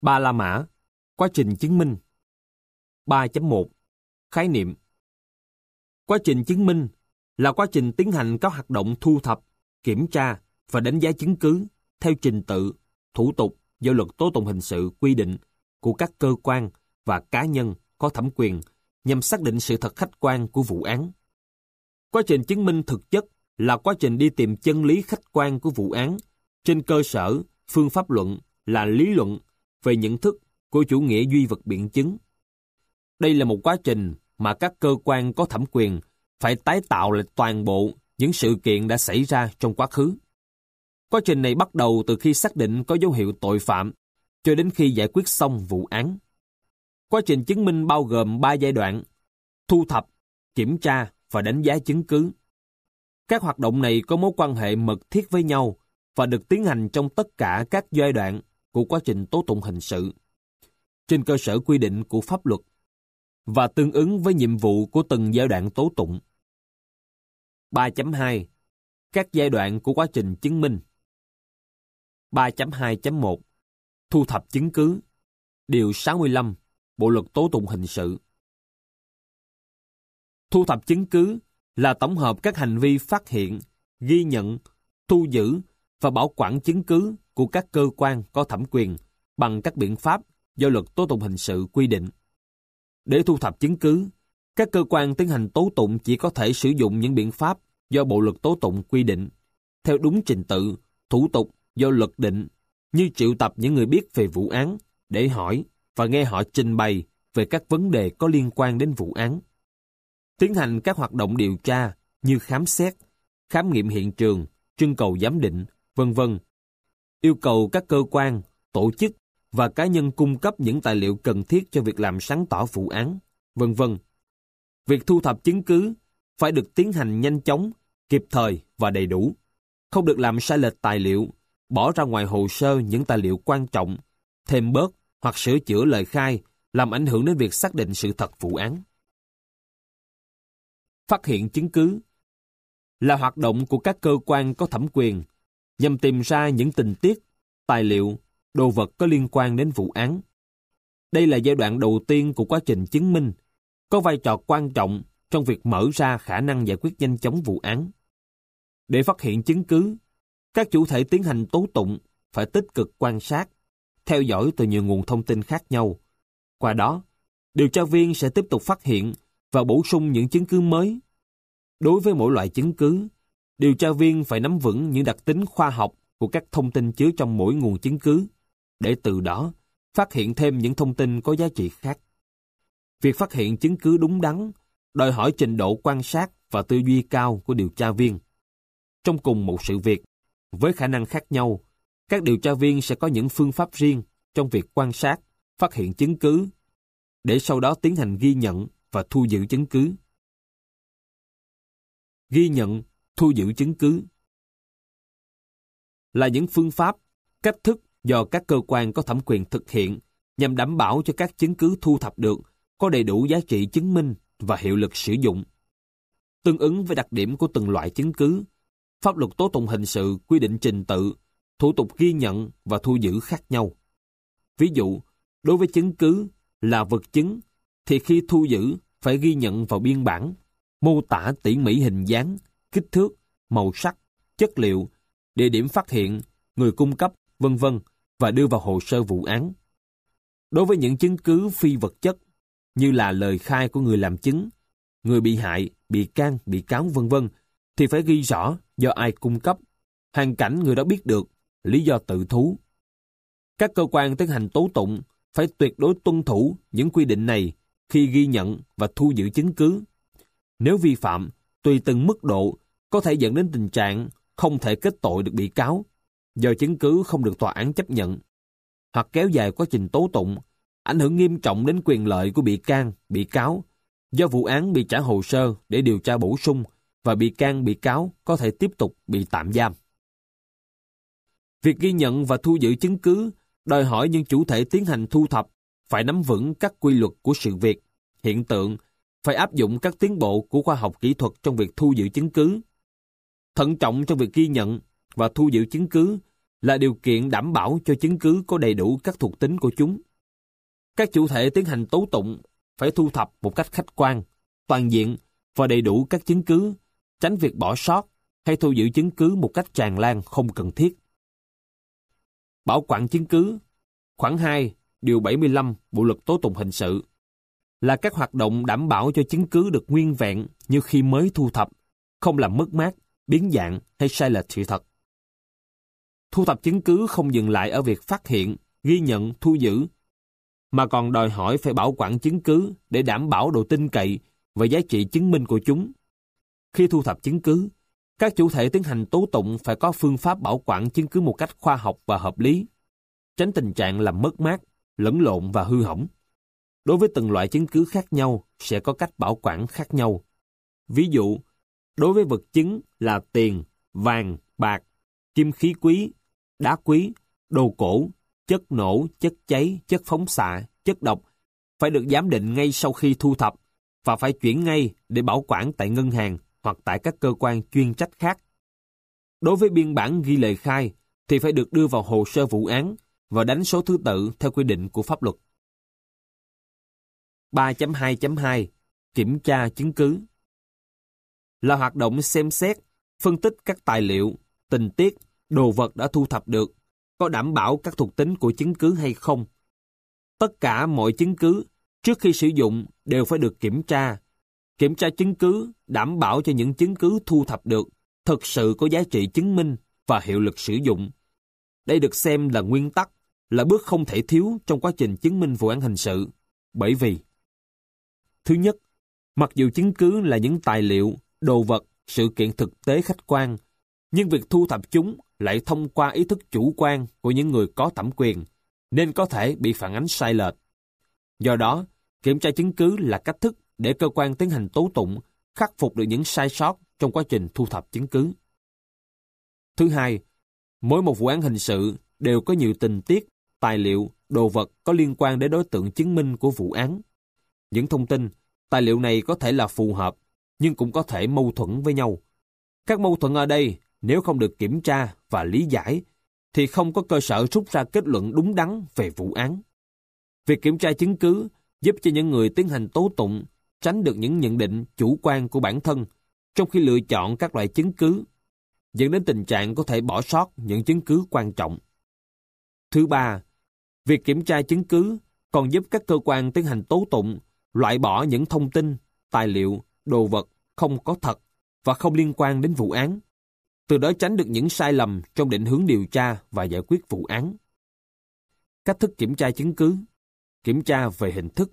Ba La Mã, quá trình chứng minh. 3.1 Khái niệm. Quá trình chứng minh là quá trình tiến hành các hoạt động thu thập, kiểm tra và đánh giá chứng cứ theo trình tự, thủ tục do luật tố tụng hình sự quy định của các cơ quan và cá nhân có thẩm quyền nhằm xác định sự thật khách quan của vụ án. Quá trình chứng minh thực chất là quá trình đi tìm chân lý khách quan của vụ án trên cơ sở phương pháp luận là lý luận về nhận thức của chủ nghĩa duy vật biện chứng. Đây là một quá trình mà các cơ quan có thẩm quyền phải tái tạo lại toàn bộ những sự kiện đã xảy ra trong quá khứ. Quá trình này bắt đầu từ khi xác định có dấu hiệu tội phạm cho đến khi giải quyết xong vụ án. Quá trình chứng minh bao gồm 3 giai đoạn: thu thập, kiểm tra và đánh giá chứng cứ. Các hoạt động này có mối quan hệ mật thiết với nhau và được tiến hành trong tất cả các giai đoạn của quá trình tố tụng hình sự, trên cơ sở quy định của pháp luật và tương ứng với nhiệm vụ của từng giai đoạn tố tụng. 3.2 Các giai đoạn của quá trình chứng minh. 3.2.1 Thu thập chứng cứ. Điều 65 Bộ luật tố tụng hình sự. Thu thập chứng cứ là tổng hợp các hành vi phát hiện, ghi nhận, thu giữ và bảo quản chứng cứ của các cơ quan có thẩm quyền bằng các biện pháp do luật tố tụng hình sự quy định. Để thu thập chứng cứ, các cơ quan tiến hành tố tụng chỉ có thể sử dụng những biện pháp do Bộ luật tố tụng quy định, theo đúng trình tự, thủ tục do luật định, như triệu tập những người biết về vụ án để hỏi và nghe họ trình bày về các vấn đề có liên quan đến vụ án. Tiến hành các hoạt động điều tra như khám xét, khám nghiệm hiện trường, trưng cầu giám định, v.v. Yêu cầu các cơ quan, tổ chức và cá nhân cung cấp những tài liệu cần thiết cho việc làm sáng tỏ vụ án, v.v. Việc thu thập chứng cứ phải được tiến hành nhanh chóng, kịp thời và đầy đủ, không được làm sai lệch tài liệu, bỏ ra ngoài hồ sơ những tài liệu quan trọng, thêm bớt hoặc sửa chữa lời khai làm ảnh hưởng đến việc xác định sự thật vụ án. Phát hiện chứng cứ là hoạt động của các cơ quan có thẩm quyền nhằm tìm ra những tình tiết, tài liệu, đồ vật có liên quan đến vụ án. Đây là giai đoạn đầu tiên của quá trình chứng minh, có vai trò quan trọng trong việc mở ra khả năng giải quyết nhanh chóng vụ án. Để phát hiện chứng cứ, các chủ thể tiến hành tố tụng phải tích cực quan sát, theo dõi từ nhiều nguồn thông tin khác nhau. Qua đó, điều tra viên sẽ tiếp tục phát hiện và bổ sung những chứng cứ mới. Đối với mỗi loại chứng cứ, điều tra viên phải nắm vững những đặc tính khoa học của các thông tin chứa trong mỗi nguồn chứng cứ, để từ đó phát hiện thêm những thông tin có giá trị khác. Việc phát hiện chứng cứ đúng đắn đòi hỏi trình độ quan sát và tư duy cao của điều tra viên. Trong cùng một sự việc, với khả năng khác nhau, các điều tra viên sẽ có những phương pháp riêng trong việc quan sát, phát hiện chứng cứ, để sau đó tiến hành ghi nhận và thu giữ chứng cứ. Ghi nhận, thu giữ chứng cứ là những phương pháp, cách thức do các cơ quan có thẩm quyền thực hiện nhằm đảm bảo cho các chứng cứ thu thập được có đầy đủ giá trị chứng minh và hiệu lực sử dụng. Tương ứng với đặc điểm của từng loại chứng cứ, pháp luật tố tụng hình sự quy định trình tự, thủ tục ghi nhận và thu giữ khác nhau. Ví dụ, đối với chứng cứ là vật chứng, thì khi thu giữ phải ghi nhận vào biên bản, mô tả tỉ mỉ hình dáng, kích thước, màu sắc, chất liệu, địa điểm phát hiện, người cung cấp, v.v. và đưa vào hồ sơ vụ án. Đối với những chứng cứ phi vật chất, như là lời khai của người làm chứng, người bị hại, bị can, bị cáo, v.v. thì phải ghi rõ do ai cung cấp, hoàn cảnh người đó biết được, lý do tự thú. Các cơ quan tiến hành tố tụng phải tuyệt đối tuân thủ những quy định này khi ghi nhận và thu giữ chứng cứ. Nếu vi phạm, tùy từng mức độ, có thể dẫn đến tình trạng không thể kết tội được bị cáo, do chứng cứ không được tòa án chấp nhận, hoặc kéo dài quá trình tố tụng, ảnh hưởng nghiêm trọng đến quyền lợi của bị can, bị cáo, do vụ án bị trả hồ sơ để điều tra bổ sung và bị can, bị cáo có thể tiếp tục bị tạm giam. Việc ghi nhận và thu giữ chứng cứ đòi hỏi những chủ thể tiến hành thu thập phải nắm vững các quy luật của sự việc, hiện tượng, phải áp dụng các tiến bộ của khoa học kỹ thuật trong việc thu giữ chứng cứ. Thận trọng trong việc ghi nhận và thu giữ chứng cứ là điều kiện đảm bảo cho chứng cứ có đầy đủ các thuộc tính của chúng. Các chủ thể tiến hành tố tụng phải thu thập một cách khách quan, toàn diện và đầy đủ các chứng cứ, tránh việc bỏ sót hay thu giữ chứng cứ một cách tràn lan không cần thiết. Bảo quản chứng cứ, khoản 2, điều 75 Bộ luật tố tụng hình sự, là các hoạt động đảm bảo cho chứng cứ được nguyên vẹn như khi mới thu thập, không làm mất mát, biến dạng hay sai lệch sự thật. Thu thập chứng cứ không dừng lại ở việc phát hiện, ghi nhận, thu giữ, mà còn đòi hỏi phải bảo quản chứng cứ để đảm bảo độ tin cậy và giá trị chứng minh của chúng. Khi thu thập chứng cứ, các chủ thể tiến hành tố tụng phải có phương pháp bảo quản chứng cứ một cách khoa học và hợp lý, tránh tình trạng làm mất mát, lẫn lộn và hư hỏng. Đối với từng loại chứng cứ khác nhau sẽ có cách bảo quản khác nhau. Ví dụ, đối với vật chứng là tiền, vàng, bạc, kim khí quý, đá quý, đồ cổ, chất nổ, chất cháy, chất phóng xạ, chất độc, phải được giám định ngay sau khi thu thập và phải chuyển ngay để bảo quản tại ngân hàng hoặc tại các cơ quan chuyên trách khác. Đối với biên bản ghi lời khai thì phải được đưa vào hồ sơ vụ án và đánh số thứ tự theo quy định của pháp luật. 3.2.2 Kiểm tra chứng cứ là hoạt động xem xét, phân tích các tài liệu, tình tiết, đồ vật đã thu thập được, có đảm bảo các thuộc tính của chứng cứ hay không. Tất cả mọi chứng cứ trước khi sử dụng đều phải được kiểm tra. Kiểm tra chứng cứ đảm bảo cho những chứng cứ thu thập được thực sự có giá trị chứng minh và hiệu lực sử dụng. Đây được xem là nguyên tắc, là bước không thể thiếu trong quá trình chứng minh vụ án hình sự. Bởi vì thứ nhất, mặc dù chứng cứ là những tài liệu, đồ vật, sự kiện thực tế khách quan, nhưng việc thu thập chúng lại thông qua ý thức chủ quan của những người có thẩm quyền, nên có thể bị phản ánh sai lệch. Do đó, kiểm tra chứng cứ là cách thức để cơ quan tiến hành tố tụng khắc phục được những sai sót trong quá trình thu thập chứng cứ. Thứ hai, mỗi một vụ án hình sự đều có nhiều tình tiết, tài liệu, đồ vật có liên quan đến đối tượng chứng minh của vụ án. Những thông tin, tài liệu này có thể là phù hợp, nhưng cũng có thể mâu thuẫn với nhau. Các mâu thuẫn ở đây, nếu không được kiểm tra và lý giải, thì không có cơ sở rút ra kết luận đúng đắn về vụ án. Việc kiểm tra chứng cứ giúp cho những người tiến hành tố tụng tránh được những nhận định chủ quan của bản thân trong khi lựa chọn các loại chứng cứ, dẫn đến tình trạng có thể bỏ sót những chứng cứ quan trọng. Thứ ba, việc kiểm tra chứng cứ còn giúp các cơ quan tiến hành tố tụng loại bỏ những thông tin, tài liệu, đồ vật không có thật và không liên quan đến vụ án, từ đó tránh được những sai lầm trong định hướng điều tra và giải quyết vụ án. Cách thức kiểm tra chứng cứ. Kiểm tra về hình thức.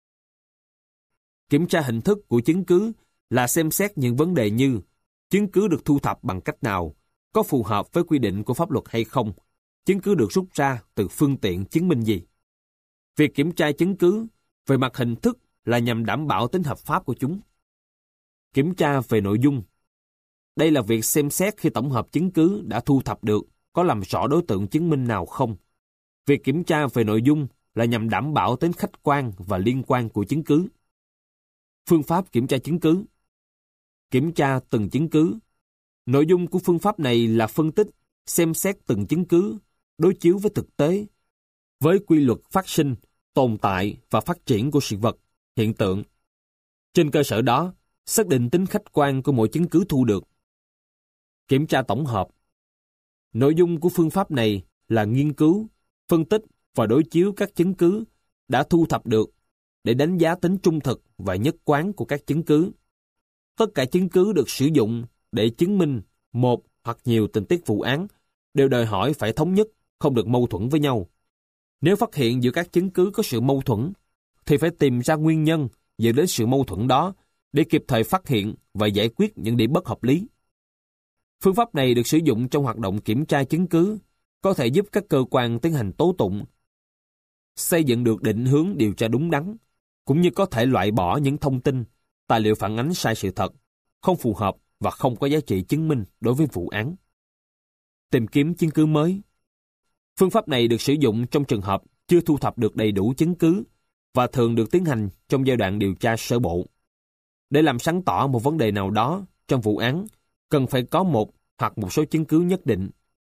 Kiểm tra hình thức của chứng cứ là xem xét những vấn đề như chứng cứ được thu thập bằng cách nào, có phù hợp với quy định của pháp luật hay không, chứng cứ được rút ra từ phương tiện chứng minh gì. Việc kiểm tra chứng cứ về mặt hình thức là nhằm đảm bảo tính hợp pháp của chúng. Kiểm tra về nội dung. Đây là việc xem xét khi tổng hợp chứng cứ đã thu thập được có làm rõ đối tượng chứng minh nào không. Việc kiểm tra về nội dung là nhằm đảm bảo tính khách quan và liên quan của chứng cứ. Phương pháp kiểm tra chứng cứ. Kiểm tra từng chứng cứ. Nội dung của phương pháp này là phân tích, xem xét từng chứng cứ, đối chiếu với thực tế, với quy luật phát sinh, tồn tại và phát triển của sự vật, hiện tượng. Trên cơ sở đó, xác định tính khách quan của mỗi chứng cứ thu được. Kiểm tra tổng hợp. Nội dung của phương pháp này là nghiên cứu, phân tích và đối chiếu các chứng cứ đã thu thập được để đánh giá tính trung thực và nhất quán của các chứng cứ. Tất cả chứng cứ được sử dụng để chứng minh một hoặc nhiều tình tiết vụ án đều đòi hỏi phải thống nhất, không được mâu thuẫn với nhau. Nếu phát hiện giữa các chứng cứ có sự mâu thuẫn, thì phải tìm ra nguyên nhân dẫn đến sự mâu thuẫn đó để kịp thời phát hiện và giải quyết những điểm bất hợp lý. Phương pháp này được sử dụng trong hoạt động kiểm tra chứng cứ, có thể giúp các cơ quan tiến hành tố tụng xây dựng được định hướng điều tra đúng đắn, cũng như có thể loại bỏ những thông tin, tài liệu phản ánh sai sự thật, không phù hợp và không có giá trị chứng minh đối với vụ án. Tìm kiếm chứng cứ mới. Phương pháp này được sử dụng trong trường hợp chưa thu thập được đầy đủ chứng cứ và thường được tiến hành trong giai đoạn điều tra sơ bộ. Để làm sáng tỏ một vấn đề nào đó trong vụ án, cần phải có một hoặc một số chứng cứ nhất định.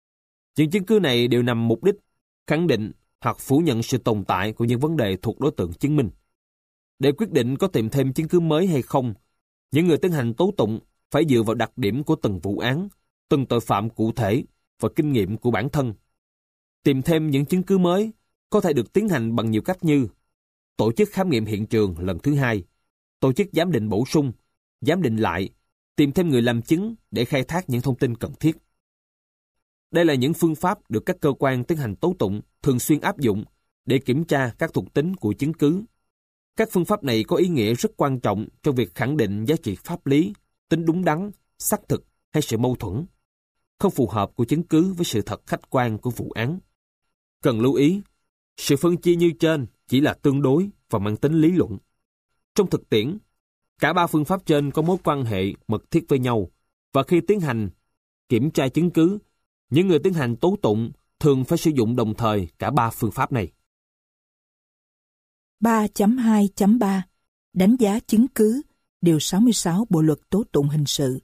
Những chứng cứ này đều nhằm mục đích khẳng định hoặc phủ nhận sự tồn tại của những vấn đề thuộc đối tượng chứng minh. Để quyết định có tìm thêm chứng cứ mới hay không, những người tiến hành tố tụng phải dựa vào đặc điểm của từng vụ án, từng tội phạm cụ thể và kinh nghiệm của bản thân. Tìm thêm những chứng cứ mới có thể được tiến hành bằng nhiều cách như tổ chức khám nghiệm hiện trường lần thứ hai, tổ chức giám định bổ sung, giám định lại, tìm thêm người làm chứng để khai thác những thông tin cần thiết. Đây là những phương pháp được các cơ quan tiến hành tố tụng thường xuyên áp dụng để kiểm tra các thuộc tính của chứng cứ. Các phương pháp này có ý nghĩa rất quan trọng trong việc khẳng định giá trị pháp lý, tính đúng đắn, xác thực hay sự mâu thuẫn, không phù hợp của chứng cứ với sự thật khách quan của vụ án. Cần lưu ý, sự phân chia như trên chỉ là tương đối và mang tính lý luận. Trong thực tiễn, cả ba phương pháp trên có mối quan hệ mật thiết với nhau, và khi tiến hành kiểm tra chứng cứ, những người tiến hành tố tụng thường phải sử dụng đồng thời cả ba phương pháp này. 3.2.3 Đánh giá chứng cứ, Điều 66 Bộ Luật Tố tụng hình sự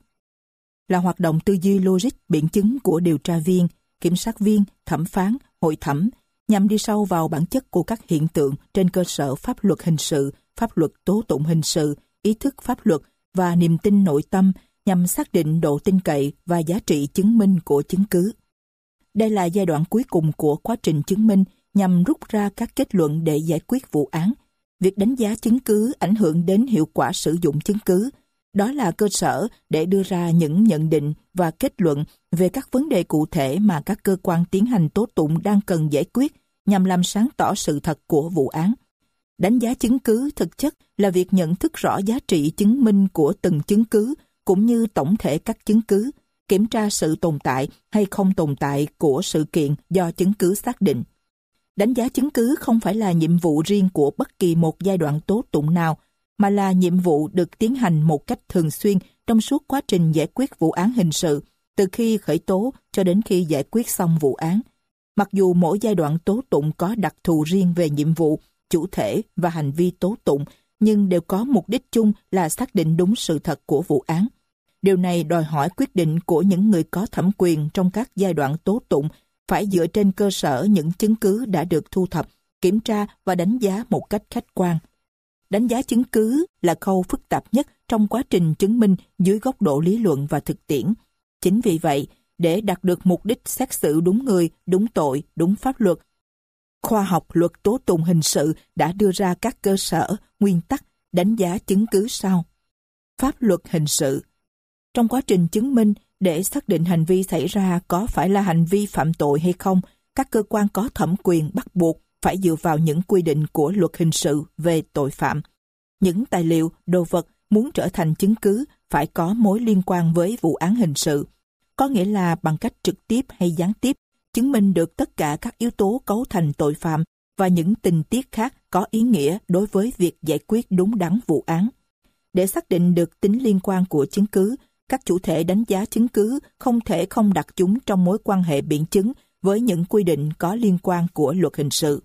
là hoạt động tư duy logic biện chứng của điều tra viên, kiểm sát viên, thẩm phán, hội thẩm nhằm đi sâu vào bản chất của các hiện tượng trên cơ sở pháp luật hình sự, pháp luật tố tụng hình sự, ý thức pháp luật và niềm tin nội tâm nhằm xác định độ tin cậy và giá trị chứng minh của chứng cứ. Đây là giai đoạn cuối cùng của quá trình chứng minh nhằm rút ra các kết luận để giải quyết vụ án. Việc đánh giá chứng cứ ảnh hưởng đến hiệu quả sử dụng chứng cứ. Đó là cơ sở để đưa ra những nhận định và kết luận về các vấn đề cụ thể mà các cơ quan tiến hành tố tụng đang cần giải quyết nhằm làm sáng tỏ sự thật của vụ án. Đánh giá chứng cứ thực chất là việc nhận thức rõ giá trị chứng minh của từng chứng cứ cũng như tổng thể các chứng cứ, kiểm tra sự tồn tại hay không tồn tại của sự kiện do chứng cứ xác định. Đánh giá chứng cứ không phải là nhiệm vụ riêng của bất kỳ một giai đoạn tố tụng nào, mà là nhiệm vụ được tiến hành một cách thường xuyên trong suốt quá trình giải quyết vụ án hình sự, từ khi khởi tố cho đến khi giải quyết xong vụ án. Mặc dù mỗi giai đoạn tố tụng có đặc thù riêng về nhiệm vụ, chủ thể và hành vi tố tụng, nhưng đều có mục đích chung là xác định đúng sự thật của vụ án. Điều này đòi hỏi quyết định của những người có thẩm quyền trong các giai đoạn tố tụng phải dựa trên cơ sở những chứng cứ đã được thu thập, kiểm tra và đánh giá một cách khách quan. Đánh giá chứng cứ là khâu phức tạp nhất trong quá trình chứng minh dưới góc độ lý luận và thực tiễn. Chính vì vậy, để đạt được mục đích xét xử đúng người, đúng tội, đúng pháp luật, khoa học luật tố tụng hình sự đã đưa ra các cơ sở, nguyên tắc đánh giá chứng cứ sau. Pháp luật hình sự. Trong quá trình chứng minh, để xác định hành vi xảy ra có phải là hành vi phạm tội hay không, các cơ quan có thẩm quyền bắt buộc phải dựa vào những quy định của luật hình sự về tội phạm. Những tài liệu, đồ vật muốn trở thành chứng cứ phải có mối liên quan với vụ án hình sự, có nghĩa là bằng cách trực tiếp hay gián tiếp chứng minh được tất cả các yếu tố cấu thành tội phạm và những tình tiết khác có ý nghĩa đối với việc giải quyết đúng đắn vụ án. Để xác định được tính liên quan của chứng cứ, các chủ thể đánh giá chứng cứ không thể không đặt chúng trong mối quan hệ biện chứng với những quy định có liên quan của luật hình sự.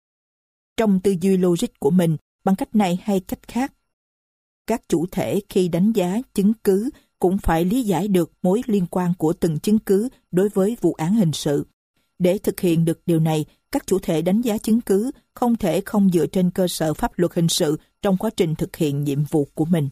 Trong tư duy logic của mình, bằng cách này hay cách khác, các chủ thể khi đánh giá chứng cứ cũng phải lý giải được mối liên quan của từng chứng cứ đối với vụ án hình sự. Để thực hiện được điều này, các chủ thể đánh giá chứng cứ không thể không dựa trên cơ sở pháp luật hình sự trong quá trình thực hiện nhiệm vụ của mình.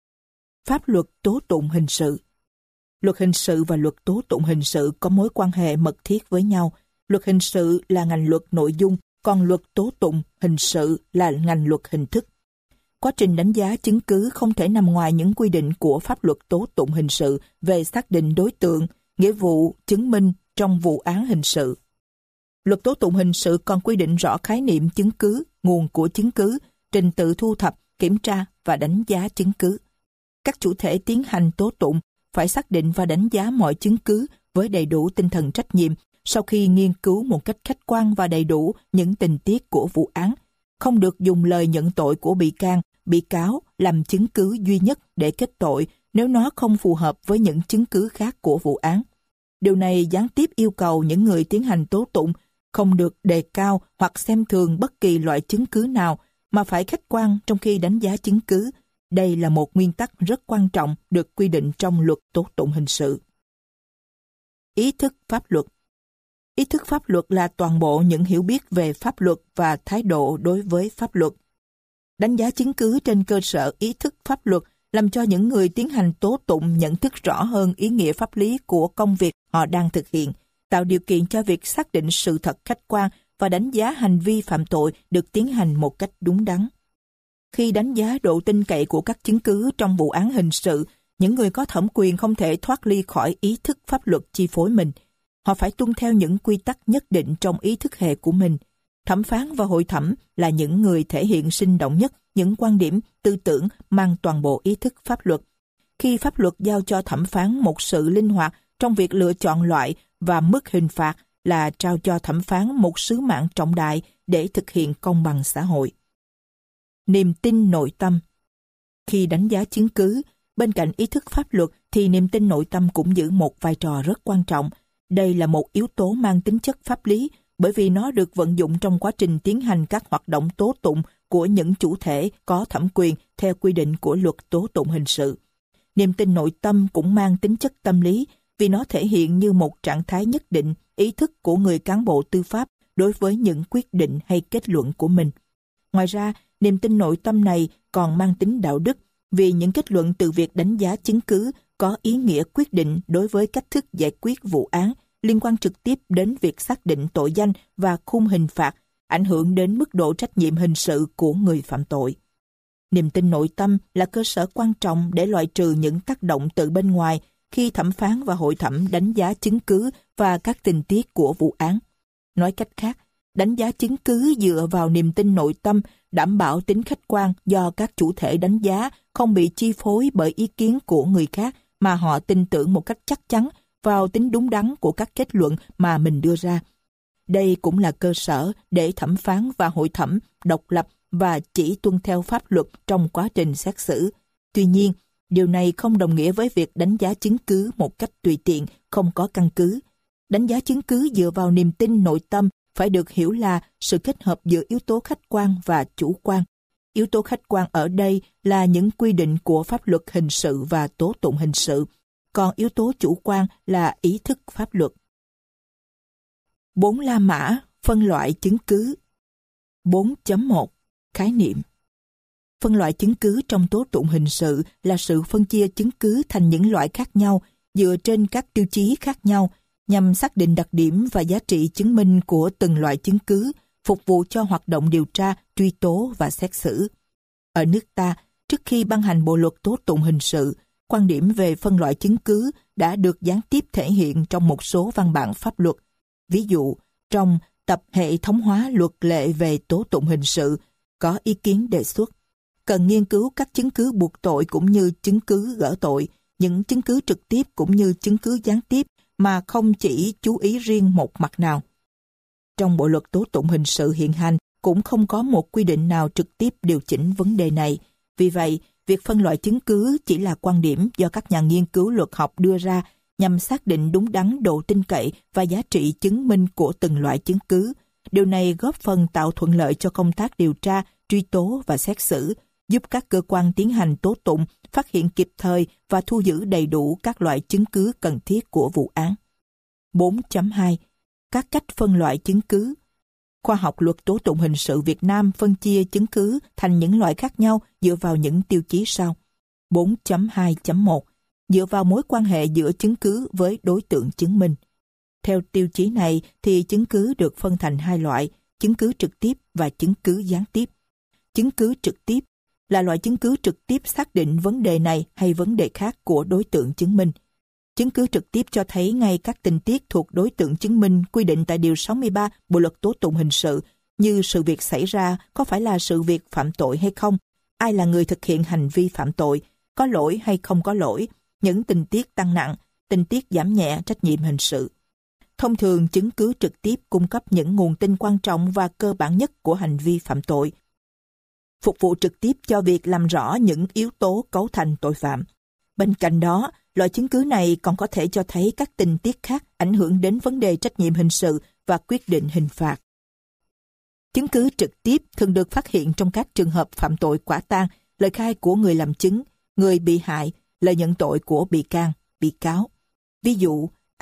Pháp luật tố tụng hình sự. Luật hình sự và luật tố tụng hình sự có mối quan hệ mật thiết với nhau. Luật hình sự là ngành luật nội dung, còn luật tố tụng hình sự là ngành luật hình thức. Quá trình đánh giá chứng cứ không thể nằm ngoài những quy định của pháp luật tố tụng hình sự về xác định đối tượng, nghĩa vụ chứng minh trong vụ án hình sự. Luật tố tụng hình sự còn quy định rõ khái niệm chứng cứ, nguồn của chứng cứ, trình tự thu thập, kiểm tra và đánh giá chứng cứ. Các chủ thể tiến hành tố tụng phải xác định và đánh giá mọi chứng cứ với đầy đủ tinh thần trách nhiệm sau khi nghiên cứu một cách khách quan và đầy đủ những tình tiết của vụ án, không được dùng lời nhận tội của bị can, bị cáo làm chứng cứ duy nhất để kết tội nếu nó không phù hợp với những chứng cứ khác của vụ án. Điều này gián tiếp yêu cầu những người tiến hành tố tụng không được đề cao hoặc xem thường bất kỳ loại chứng cứ nào, mà phải khách quan trong khi đánh giá chứng cứ. Đây là một nguyên tắc rất quan trọng được quy định trong luật tố tụng hình sự. Ý thức pháp luật. Ý thức pháp luật là toàn bộ những hiểu biết về pháp luật và thái độ đối với pháp luật. Đánh giá chứng cứ trên cơ sở ý thức pháp luật làm cho những người tiến hành tố tụng nhận thức rõ hơn ý nghĩa pháp lý của công việc họ đang thực hiện, tạo điều kiện cho việc xác định sự thật khách quan và đánh giá hành vi phạm tội được tiến hành một cách đúng đắn. Khi đánh giá độ tin cậy của các chứng cứ trong vụ án hình sự, những người có thẩm quyền không thể thoát ly khỏi ý thức pháp luật chi phối mình. Họ phải tuân theo những quy tắc nhất định trong ý thức hệ của mình. Thẩm phán và hội thẩm là những người thể hiện sinh động nhất những quan điểm, tư tưởng mang toàn bộ ý thức pháp luật. Khi pháp luật giao cho thẩm phán một sự linh hoạt trong việc lựa chọn loại và mức hình phạt, là trao cho thẩm phán một sứ mạng trọng đại để thực hiện công bằng xã hội. Niềm tin nội tâm. Khi đánh giá chứng cứ, bên cạnh ý thức pháp luật thì niềm tin nội tâm cũng giữ một vai trò rất quan trọng. Đây là một yếu tố mang tính chất pháp lý bởi vì nó được vận dụng trong quá trình tiến hành các hoạt động tố tụng của những chủ thể có thẩm quyền theo quy định của luật tố tụng hình sự. Niềm tin nội tâm cũng mang tính chất tâm lý vì nó thể hiện như một trạng thái nhất định ý thức của người cán bộ tư pháp đối với những quyết định hay kết luận của mình. Ngoài ra, niềm tin nội tâm này còn mang tính đạo đức vì những kết luận từ việc đánh giá chứng cứ có ý nghĩa quyết định đối với cách thức giải quyết vụ án, liên quan trực tiếp đến việc xác định tội danh và khung hình phạt, ảnh hưởng đến mức độ trách nhiệm hình sự của người phạm tội. Niềm tin nội tâm là cơ sở quan trọng để loại trừ những tác động từ bên ngoài khi thẩm phán và hội thẩm đánh giá chứng cứ và các tình tiết của vụ án. Nói cách khác, đánh giá chứng cứ dựa vào niềm tin nội tâm đảm bảo tính khách quan do các chủ thể đánh giá không bị chi phối bởi ý kiến của người khác mà họ tin tưởng một cách chắc chắn vào tính đúng đắn của các kết luận mà mình đưa ra. Đây cũng là cơ sở để thẩm phán và hội thẩm độc lập và chỉ tuân theo pháp luật trong quá trình xét xử. Tuy nhiên, điều này không đồng nghĩa với việc đánh giá chứng cứ một cách tùy tiện, không có căn cứ. Đánh giá chứng cứ dựa vào niềm tin nội tâm phải được hiểu là sự kết hợp giữa yếu tố khách quan và chủ quan. Yếu tố khách quan ở đây là những quy định của pháp luật hình sự và tố tụng hình sự, còn yếu tố chủ quan là ý thức pháp luật. 4 La Mã phân loại chứng cứ. 4.1 Khái niệm. Phân loại chứng cứ trong tố tụng hình sự là sự phân chia chứng cứ thành những loại khác nhau dựa trên các tiêu chí khác nhau nhằm xác định đặc điểm và giá trị chứng minh của từng loại chứng cứ, phục vụ cho hoạt động điều tra, truy tố và xét xử. Ở nước ta, trước khi ban hành Bộ luật tố tụng hình sự, quan điểm về phân loại chứng cứ đã được gián tiếp thể hiện trong một số văn bản pháp luật. Ví dụ, trong tập hệ thống hóa luật lệ về tố tụng hình sự, có ý kiến đề xuất cần nghiên cứu các chứng cứ buộc tội cũng như chứng cứ gỡ tội, những chứng cứ trực tiếp cũng như chứng cứ gián tiếp mà không chỉ chú ý riêng một mặt nào. Trong Bộ luật tố tụng hình sự hiện hành cũng không có một quy định nào trực tiếp điều chỉnh vấn đề này. Vì vậy, việc phân loại chứng cứ chỉ là quan điểm do các nhà nghiên cứu luật học đưa ra nhằm xác định đúng đắn độ tin cậy và giá trị chứng minh của từng loại chứng cứ. Điều này góp phần tạo thuận lợi cho công tác điều tra, truy tố và xét xử, giúp các cơ quan tiến hành tố tụng phát hiện kịp thời và thu giữ đầy đủ các loại chứng cứ cần thiết của vụ án. 4.2 Các cách phân loại chứng cứ. Khoa học luật tố tụng hình sự Việt Nam phân chia chứng cứ thành những loại khác nhau dựa vào những tiêu chí sau. 4.2.1 Dựa vào mối quan hệ giữa chứng cứ với đối tượng chứng minh. Theo tiêu chí này thì chứng cứ được phân thành hai loại, chứng cứ trực tiếp và chứng cứ gián tiếp. Chứng cứ trực tiếp là loại chứng cứ trực tiếp xác định vấn đề này hay vấn đề khác của đối tượng chứng minh. Chứng cứ trực tiếp cho thấy ngay các tình tiết thuộc đối tượng chứng minh quy định tại Điều 63 Bộ luật tố tụng hình sự, như sự việc xảy ra có phải là sự việc phạm tội hay không, ai là người thực hiện hành vi phạm tội, có lỗi hay không có lỗi, những tình tiết tăng nặng, tình tiết giảm nhẹ trách nhiệm hình sự. Thông thường, chứng cứ trực tiếp cung cấp những nguồn tin quan trọng và cơ bản nhất của hành vi phạm tội, phục vụ trực tiếp cho việc làm rõ những yếu tố cấu thành tội phạm. Bên cạnh đó, loại chứng cứ này còn có thể cho thấy các tình tiết khác ảnh hưởng đến vấn đề trách nhiệm hình sự và quyết định hình phạt. Chứng cứ trực tiếp thường được phát hiện trong các trường hợp phạm tội quả tang, lời khai của người làm chứng, người bị hại, lời nhận tội của bị can, bị cáo. Ví dụ,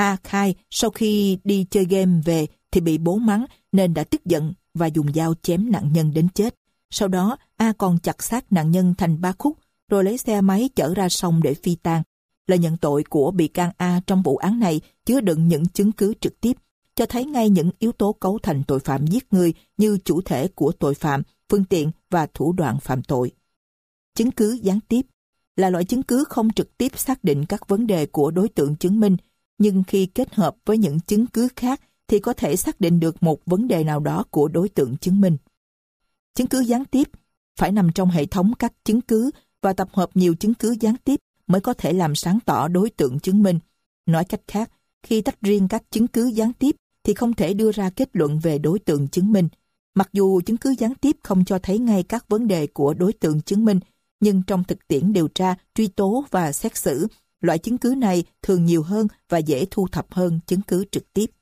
A khai sau khi đi chơi game về thì bị bố mắng nên đã tức giận và dùng dao chém nạn nhân đến chết. Sau đó, A còn chặt xác nạn nhân thành 3 khúc, rồi lấy xe máy chở ra sông để phi tang. Lời nhận tội của bị can A trong vụ án này chứa đựng những chứng cứ trực tiếp, cho thấy ngay những yếu tố cấu thành tội phạm giết người như chủ thể của tội phạm, phương tiện và thủ đoạn phạm tội. Chứng cứ gián tiếp là loại chứng cứ không trực tiếp xác định các vấn đề của đối tượng chứng minh, nhưng khi kết hợp với những chứng cứ khác thì có thể xác định được một vấn đề nào đó của đối tượng chứng minh. Chứng cứ gián tiếp phải nằm trong hệ thống các chứng cứ và tập hợp nhiều chứng cứ gián tiếp mới có thể làm sáng tỏ đối tượng chứng minh. Nói cách khác, khi tách riêng các chứng cứ gián tiếp thì không thể đưa ra kết luận về đối tượng chứng minh. Mặc dù chứng cứ gián tiếp không cho thấy ngay các vấn đề của đối tượng chứng minh, nhưng trong thực tiễn điều tra, truy tố và xét xử, loại chứng cứ này thường nhiều hơn và dễ thu thập hơn chứng cứ trực tiếp.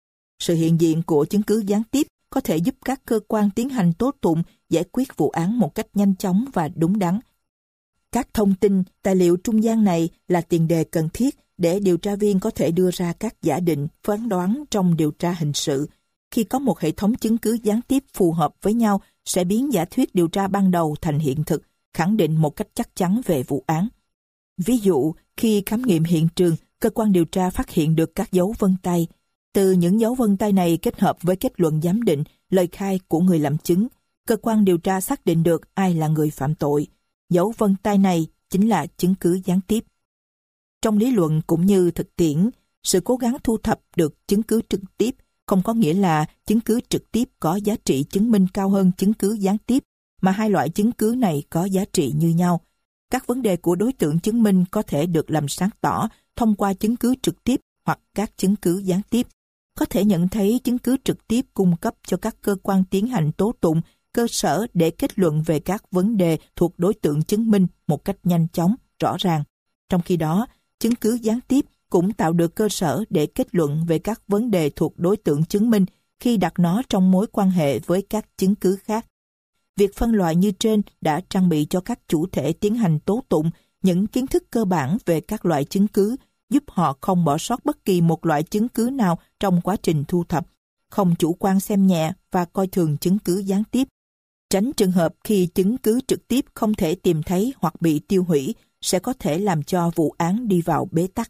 Sự hiện diện của chứng cứ gián tiếp có thể giúp các cơ quan tiến hành tố tụng giải quyết vụ án một cách nhanh chóng và đúng đắn. Các thông tin, tài liệu trung gian này là tiền đề cần thiết để điều tra viên có thể đưa ra các giả định, phán đoán trong điều tra hình sự. Khi có một hệ thống chứng cứ gián tiếp phù hợp với nhau, sẽ biến giả thuyết điều tra ban đầu thành hiện thực, khẳng định một cách chắc chắn về vụ án. Ví dụ, khi khám nghiệm hiện trường, cơ quan điều tra phát hiện được các dấu vân tay. Từ những dấu vân tay này kết hợp với kết luận giám định, lời khai của người làm chứng, cơ quan điều tra xác định được ai là người phạm tội. Dấu vân tay này chính là chứng cứ gián tiếp. Trong lý luận cũng như thực tiễn, sự cố gắng thu thập được chứng cứ trực tiếp không có nghĩa là chứng cứ trực tiếp có giá trị chứng minh cao hơn chứng cứ gián tiếp, mà hai loại chứng cứ này có giá trị như nhau. Các vấn đề của đối tượng chứng minh có thể được làm sáng tỏ thông qua chứng cứ trực tiếp hoặc các chứng cứ gián tiếp. Có thể nhận thấy chứng cứ trực tiếp cung cấp cho các cơ quan tiến hành tố tụng cơ sở để kết luận về các vấn đề thuộc đối tượng chứng minh một cách nhanh chóng, rõ ràng. Trong khi đó, chứng cứ gián tiếp cũng tạo được cơ sở để kết luận về các vấn đề thuộc đối tượng chứng minh khi đặt nó trong mối quan hệ với các chứng cứ khác. Việc phân loại như trên đã trang bị cho các chủ thể tiến hành tố tụng những kiến thức cơ bản về các loại chứng cứ, giúp họ không bỏ sót bất kỳ một loại chứng cứ nào trong quá trình thu thập, không chủ quan xem nhẹ và coi thường chứng cứ gián tiếp. Tránh trường hợp khi chứng cứ trực tiếp không thể tìm thấy hoặc bị tiêu hủy sẽ có thể làm cho vụ án đi vào bế tắc.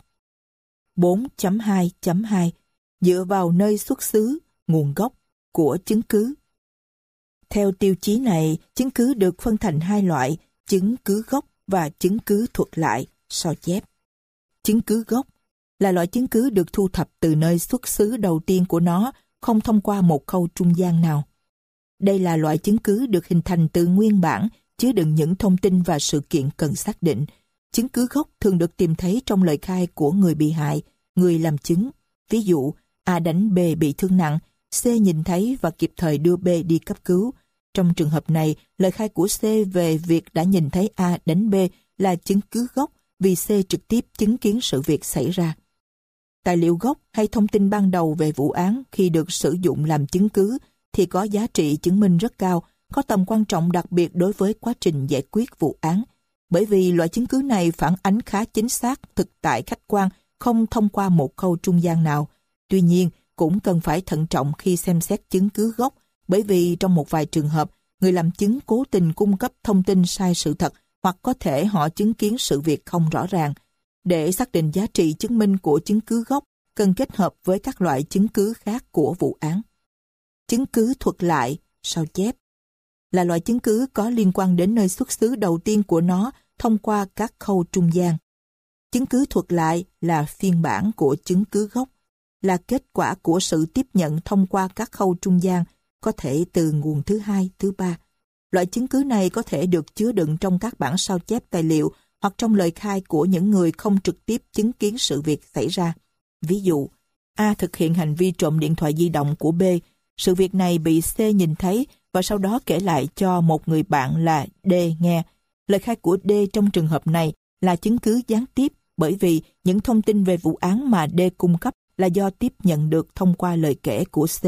4.2.2 Dựa vào nơi xuất xứ, nguồn gốc của chứng cứ. Theo tiêu chí này, chứng cứ được phân thành hai loại, chứng cứ gốc và chứng cứ thuật lại, sao chép. Chứng cứ gốc là loại chứng cứ được thu thập từ nơi xuất xứ đầu tiên của nó, không thông qua một khâu trung gian nào. Đây là loại chứng cứ được hình thành từ nguyên bản, chứa đựng những thông tin và sự kiện cần xác định. Chứng cứ gốc thường được tìm thấy trong lời khai của người bị hại, người làm chứng. Ví dụ, A đánh B bị thương nặng, C nhìn thấy và kịp thời đưa B đi cấp cứu. Trong trường hợp này, lời khai của C về việc đã nhìn thấy A đánh B là chứng cứ gốc vì C trực tiếp chứng kiến sự việc xảy ra. Tài liệu gốc hay thông tin ban đầu về vụ án khi được sử dụng làm chứng cứ thì có giá trị chứng minh rất cao, có tầm quan trọng đặc biệt đối với quá trình giải quyết vụ án, bởi vì loại chứng cứ này phản ánh khá chính xác thực tại khách quan, không thông qua một khâu trung gian nào. Tuy nhiên, cũng cần phải thận trọng khi xem xét chứng cứ gốc, bởi vì trong một vài trường hợp, người làm chứng cố tình cung cấp thông tin sai sự thật hoặc có thể họ chứng kiến sự việc không rõ ràng. Để xác định giá trị chứng minh của chứng cứ gốc, cần kết hợp với các loại chứng cứ khác của vụ án. Chứng cứ thuật lại, sao chép, là loại chứng cứ có liên quan đến nơi xuất xứ đầu tiên của nó thông qua các khâu trung gian. Chứng cứ thuật lại là phiên bản của chứng cứ gốc, là kết quả của sự tiếp nhận thông qua các khâu trung gian, có thể từ nguồn thứ hai, thứ ba. Loại chứng cứ này có thể được chứa đựng trong các bản sao chép tài liệu hoặc trong lời khai của những người không trực tiếp chứng kiến sự việc xảy ra. Ví dụ, A thực hiện hành vi trộm điện thoại di động của B. Sự việc này bị C nhìn thấy và sau đó kể lại cho một người bạn là D nghe. Lời khai của D trong trường hợp này là chứng cứ gián tiếp bởi vì những thông tin về vụ án mà D cung cấp là do tiếp nhận được thông qua lời kể của C.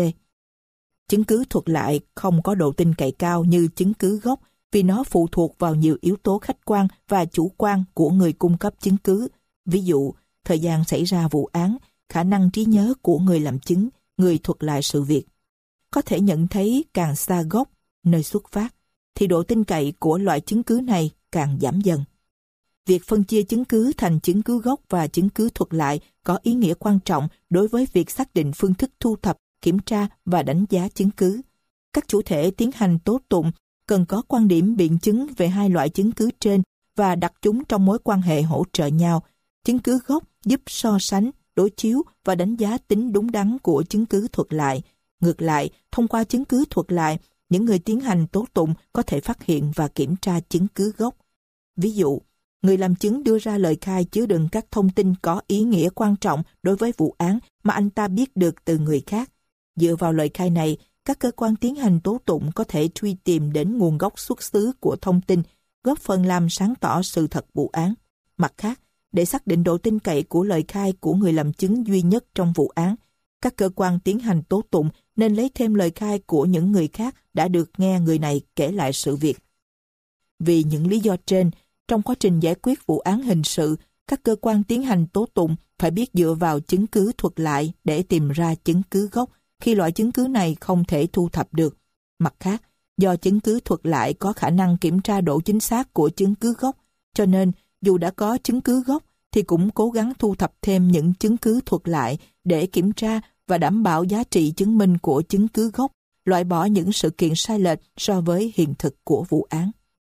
Chứng cứ thuật lại không có độ tin cậy cao như chứng cứ gốc vì nó phụ thuộc vào nhiều yếu tố khách quan và chủ quan của người cung cấp chứng cứ. Ví dụ, thời gian xảy ra vụ án, khả năng trí nhớ của người làm chứng, người thuật lại sự việc. Có thể nhận thấy càng xa gốc, nơi xuất phát, thì độ tin cậy của loại chứng cứ này càng giảm dần. Việc phân chia chứng cứ thành chứng cứ gốc và chứng cứ thuật lại có ý nghĩa quan trọng đối với việc xác định phương thức thu thập, kiểm tra và đánh giá chứng cứ. Các chủ thể tiến hành tố tụng cần có quan điểm biện chứng về hai loại chứng cứ trên và đặt chúng trong mối quan hệ hỗ trợ nhau. Chứng cứ gốc giúp so sánh, đối chiếu và đánh giá tính đúng đắn của chứng cứ thuật lại. Ngược lại, thông qua chứng cứ thuật lại, những người tiến hành tố tụng có thể phát hiện và kiểm tra chứng cứ gốc. Ví dụ, người làm chứng đưa ra lời khai chứa đựng các thông tin có ý nghĩa quan trọng đối với vụ án mà anh ta biết được từ người khác. Dựa vào lời khai này, các cơ quan tiến hành tố tụng có thể truy tìm đến nguồn gốc xuất xứ của thông tin, góp phần làm sáng tỏ sự thật vụ án. Mặt khác, để xác định độ tin cậy của lời khai của người làm chứng duy nhất trong vụ án, các cơ quan tiến hành tố tụng nên lấy thêm lời khai của những người khác đã được nghe người này kể lại sự việc. Vì những lý do trên, trong quá trình giải quyết vụ án hình sự, các cơ quan tiến hành tố tụng phải biết dựa vào chứng cứ thuật lại để tìm ra chứng cứ gốc khi loại chứng cứ này không thể thu thập được. Mặt khác, do chứng cứ thuật lại có khả năng kiểm tra độ chính xác của chứng cứ gốc, cho nên dù đã có chứng cứ gốc thì cũng cố gắng thu thập thêm những chứng cứ thuật lại để kiểm tra và đảm bảo giá trị chứng minh của chứng cứ gốc, loại bỏ những sự kiện sai lệch so với hiện thực của vụ án.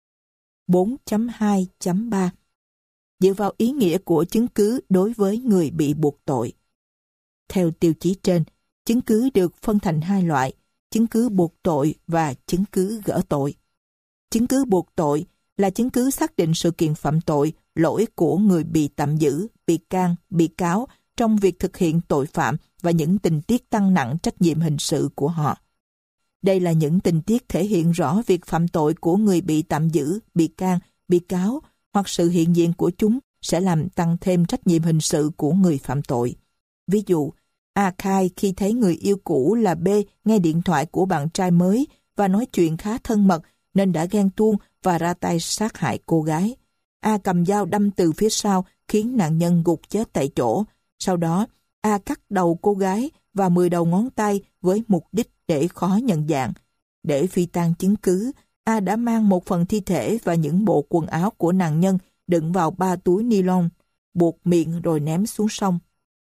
4.2.3 Dựa vào ý nghĩa của chứng cứ đối với người bị buộc tội. Theo tiêu chí trên, chứng cứ được phân thành hai loại, chứng cứ buộc tội và chứng cứ gỡ tội. Chứng cứ buộc tội là chứng cứ xác định sự kiện phạm tội, lỗi của người bị tạm giữ, bị can, bị cáo trong việc thực hiện tội phạm và những tình tiết tăng nặng trách nhiệm hình sự của họ. Đây là những tình tiết thể hiện rõ việc phạm tội của người bị tạm giữ, bị can, bị cáo hoặc sự hiện diện của chúng sẽ làm tăng thêm trách nhiệm hình sự của người phạm tội. Ví dụ, A khai khi thấy người yêu cũ là B nghe điện thoại của bạn trai mới và nói chuyện khá thân mật nên đã ghen tuông và ra tay sát hại cô gái. A cầm dao đâm từ phía sau khiến nạn nhân gục chết tại chỗ. Sau đó, A cắt đầu cô gái và 10 đầu ngón tay với mục đích để khó nhận dạng. Để phi tang chứng cứ, A đã mang một phần thi thể và những bộ quần áo của nạn nhân đựng vào 3 túi ni lông, buộc miệng rồi ném xuống sông.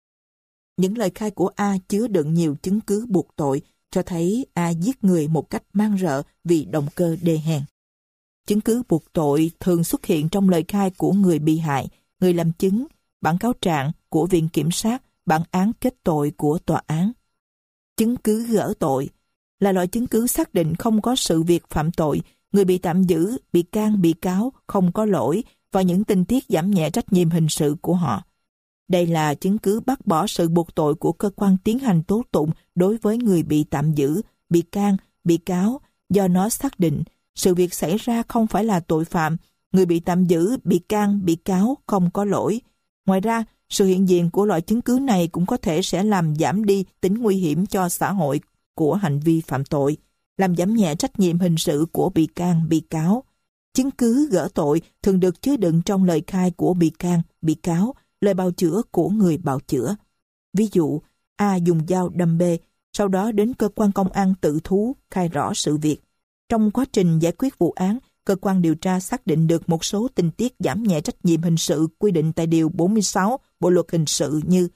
Những lời khai của A chứa đựng nhiều chứng cứ buộc tội, cho thấy A giết người một cách man rợ vì động cơ đê hèn. Chứng cứ buộc tội thường xuất hiện trong lời khai của người bị hại, người làm chứng, bản cáo trạng của viện kiểm sát, bản án kết tội của tòa án. Chứng cứ gỡ tội là loại chứng cứ xác định không có sự việc phạm tội, người bị tạm giữ, bị can, bị cáo không có lỗi và những tình tiết giảm nhẹ trách nhiệm hình sự của họ. Đây là chứng cứ bác bỏ sự buộc tội của cơ quan tiến hành tố tụng đối với người bị tạm giữ, bị can, bị cáo, do nó xác định sự việc xảy ra không phải là tội phạm, người bị tạm giữ, bị can, bị cáo không có lỗi. Ngoài ra, sự hiện diện của loại chứng cứ này cũng có thể sẽ làm giảm đi tính nguy hiểm cho xã hội của hành vi phạm tội, làm giảm nhẹ trách nhiệm hình sự của bị can, bị cáo. Chứng cứ gỡ tội thường được chứa đựng trong lời khai của bị can, bị cáo, lời bào chữa của người bào chữa. Ví dụ, A dùng dao đâm B, sau đó đến cơ quan công an tự thú khai rõ sự việc. Trong quá trình giải quyết vụ án, cơ quan điều tra xác định được một số tình tiết giảm nhẹ trách nhiệm hình sự quy định tại Điều 46 Bộ Luật Hình sự như: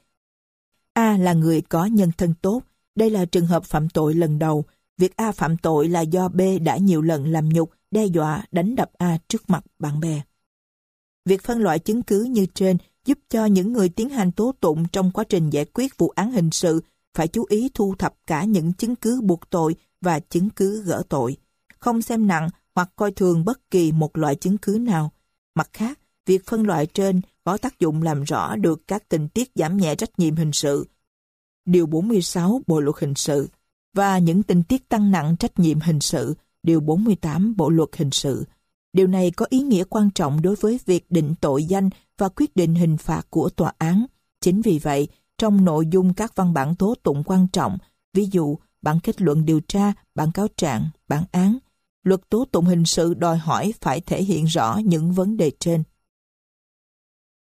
A là người có nhân thân tốt. Đây là trường hợp phạm tội lần đầu. Việc A phạm tội là do B đã nhiều lần làm nhục, đe dọa, đánh đập A trước mặt bạn bè. Việc phân loại chứng cứ như trên giúp cho những người tiến hành tố tụng trong quá trình giải quyết vụ án hình sự phải chú ý thu thập cả những chứng cứ buộc tội và chứng cứ gỡ tội, không xem nặng hoặc coi thường bất kỳ một loại chứng cứ nào. Mặt khác, việc phân loại trên có tác dụng làm rõ được các tình tiết giảm nhẹ trách nhiệm hình sự, Điều 46 Bộ Luật Hình sự, và những tình tiết tăng nặng trách nhiệm hình sự, Điều 48 Bộ Luật Hình sự. Điều này có ý nghĩa quan trọng đối với việc định tội danh và quyết định hình phạt của tòa án. Chính vì vậy, trong nội dung các văn bản tố tụng quan trọng, ví dụ bản kết luận điều tra, bản cáo trạng, bản án, luật tố tụng hình sự đòi hỏi phải thể hiện rõ những vấn đề trên.